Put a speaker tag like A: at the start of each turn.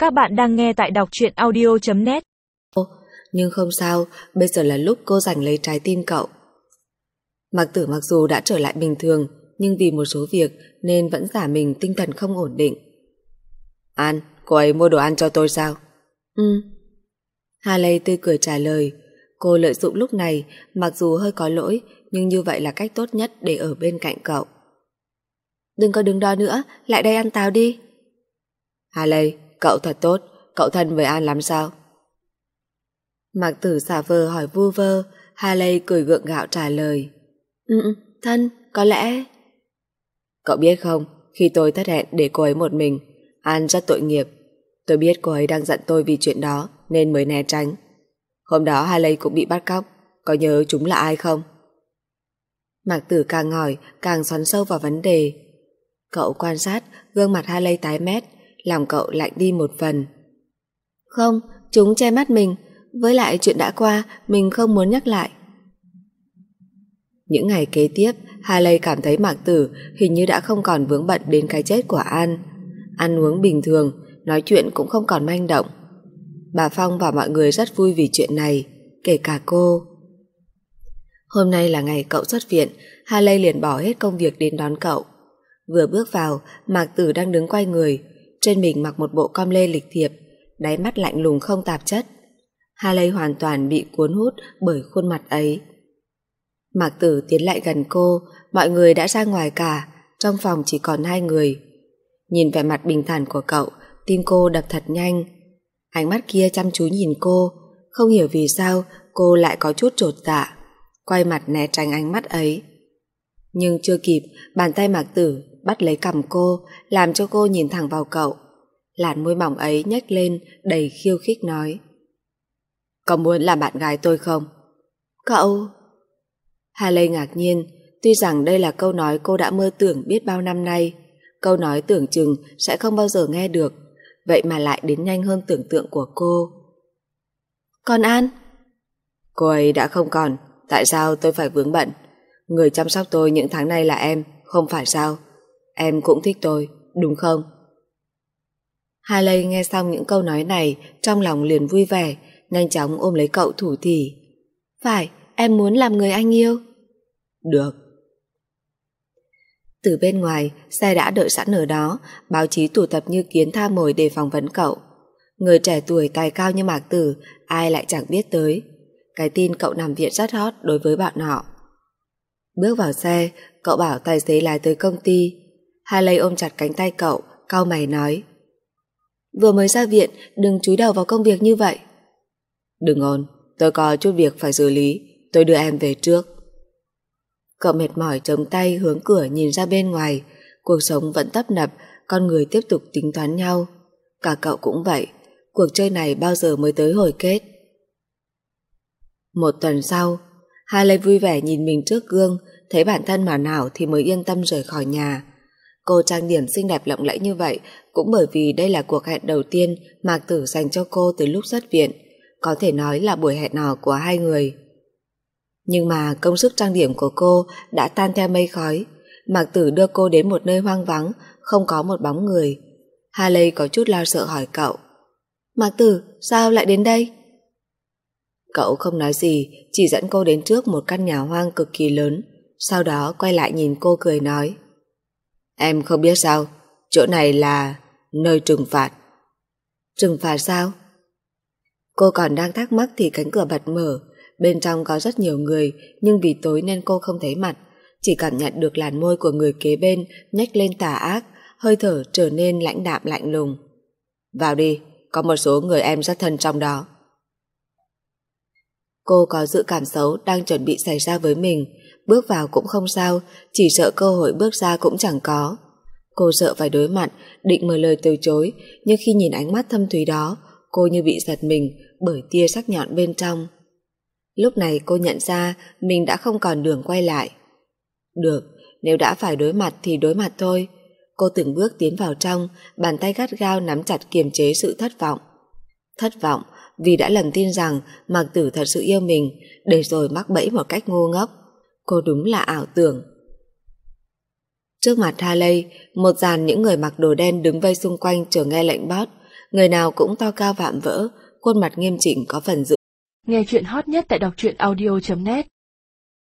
A: Các bạn đang nghe tại đọc truyện audio.net.
B: Nhưng không sao, bây giờ là lúc cô giành lấy trái tim cậu. Mạc Tử mặc dù đã trở lại bình thường, nhưng vì một số việc nên vẫn giả mình tinh thần không ổn định. An, cô ấy mua đồ ăn cho tôi sao? Hà Lê tươi cười trả lời. Cô lợi dụng lúc này, mặc dù hơi có lỗi, nhưng như vậy là cách tốt nhất để ở bên cạnh cậu. Đừng có đứng đó nữa, lại đây ăn táo đi. Hà Lê, cậu thật tốt, cậu thân với An lắm sao? Mạc Tử giả vờ hỏi vu vơ, Hà Lê cười gượng gạo trả lời. Thân, có lẽ... Cậu biết không, khi tôi thất hẹn để cô ấy một mình, An rất tội nghiệp. Tôi biết cô ấy đang giận tôi vì chuyện đó nên mới né tránh. Hôm đó Hà Lê cũng bị bắt cóc, có nhớ chúng là ai không? Mạc Tử càng hỏi càng xoắn sâu vào vấn đề. Cậu quan sát gương mặt Hà Lê tái mét, lòng cậu lạnh đi một phần. Không, chúng che mắt mình, với lại chuyện đã qua mình không muốn nhắc lại. Những ngày kế tiếp, Hà Lê cảm thấy Mạc Tử hình như đã không còn vướng bận đến cái chết của An. Ăn uống bình thường, nói chuyện cũng không còn manh động. Bà Phong và mọi người rất vui vì chuyện này, kể cả cô. Hôm nay là ngày cậu xuất viện, Hà Lê liền bỏ hết công việc đến đón cậu. Vừa bước vào, Mạc Tử đang đứng quay người, trên mình mặc một bộ com lê lịch thiệp, đáy mắt lạnh lùng không tạp chất. Hà Lê hoàn toàn bị cuốn hút bởi khuôn mặt ấy. Mạc Tử tiến lại gần cô, mọi người đã ra ngoài cả, trong phòng chỉ còn hai người. Nhìn vẻ mặt bình thản của cậu, tim cô đập thật nhanh. Ánh mắt kia chăm chú nhìn cô, không hiểu vì sao cô lại có chút chột dạ, quay mặt né tránh ánh mắt ấy. Nhưng chưa kịp, bàn tay Mạc Tử bắt lấy cằm cô, làm cho cô nhìn thẳng vào cậu. Làn môi mỏng ấy nhếch lên đầy khiêu khích nói. Có muốn làm bạn gái tôi không? Cậu... Hà Lê ngạc nhiên, tuy rằng đây là câu nói cô đã mơ tưởng biết bao năm nay, câu nói tưởng chừng sẽ không bao giờ nghe được, vậy mà lại đến nhanh hơn tưởng tượng của cô. Còn An? Cô ấy đã không còn, tại sao tôi phải vướng bận? Người chăm sóc tôi những tháng nay là em, không phải sao? Em cũng thích tôi, đúng không? Hà Lê nghe xong những câu nói này, trong lòng liền vui vẻ, nhanh chóng ôm lấy cậu thủ thỉ. Phải, em muốn làm người anh yêu. Được. Từ bên ngoài, xe đã đợi sẵn ở đó, báo chí tụ tập như kiến tha mồi để phỏng vấn cậu. Người trẻ tuổi tài cao như Mạc Tử, ai lại chẳng biết tới. Cái tin cậu nằm viện rất hot đối với bọn họ. Bước vào xe, cậu bảo tài xế lái tới công ty. Hà Lê ôm chặt cánh tay cậu, cau mày nói. Vừa mới ra viện, đừng chúi đầu vào công việc như vậy. Đừng ồn, tôi có chút việc phải xử lý, tôi đưa em về trước. Cậu mệt mỏi chống tay hướng cửa nhìn ra bên ngoài, cuộc sống vẫn tấp nập, con người tiếp tục tính toán nhau. Cả cậu cũng vậy, cuộc chơi này bao giờ mới tới hồi kết. Một tuần sau, Hà Lê vui vẻ nhìn mình trước gương, thấy bản thân hoàn hảo thì mới yên tâm rời khỏi nhà. Cô trang điểm xinh đẹp lộng lẫy như vậy cũng bởi vì đây là cuộc hẹn đầu tiên Mạc Tử dành cho cô từ lúc xuất viện, có thể nói là buổi hẹn hò của hai người. Nhưng mà công sức trang điểm của cô đã tan theo mây khói. Mạc Tử đưa cô đến một nơi hoang vắng, không có một bóng người. Hà Lê có chút lo sợ hỏi cậu. Mạc Tử, sao lại đến đây? Cậu không nói gì, chỉ dẫn cô đến trước một căn nhà hoang cực kỳ lớn, sau đó quay lại nhìn cô cười nói. Em không biết sao, chỗ này là nơi trừng phạt. Trừng phạt sao? Cô còn đang thắc mắc thì cánh cửa bật mở. Bên trong có rất nhiều người, nhưng vì tối nên cô không thấy mặt, chỉ cảm nhận được làn môi của người kế bên nhếch lên tà ác, hơi thở trở nên lãnh đạm lạnh lùng. Vào đi, có một số người em rất thân trong đó. Cô có dự cảm xấu đang chuẩn bị xảy ra với mình, bước vào cũng không sao, chỉ sợ cơ hội bước ra cũng chẳng có. Cô sợ phải đối mặt, định mở lời từ chối, nhưng khi nhìn ánh mắt thâm thúy đó, cô như bị giật mình bởi tia sắc nhọn bên trong. Lúc này cô nhận ra mình đã không còn đường quay lại. Được, nếu đã phải đối mặt thì đối mặt thôi. Cô từng bước tiến vào trong, bàn tay gắt gao nắm chặt kiềm chế sự thất vọng. Thất vọng vì đã lầm tin rằng Mạc Tử thật sự yêu mình, để rồi mắc bẫy một cách ngu ngốc. Cô đúng là ảo tưởng. Trước mặt Hà Lê, một dàn những người mặc đồ đen đứng vây xung quanh chờ nghe lệnh boss. Người nào cũng to cao vạm vỡ, khuôn mặt nghiêm chỉnh có phần dự.
A: Nghe chuyện hot nhất tại đọc truyện audio.net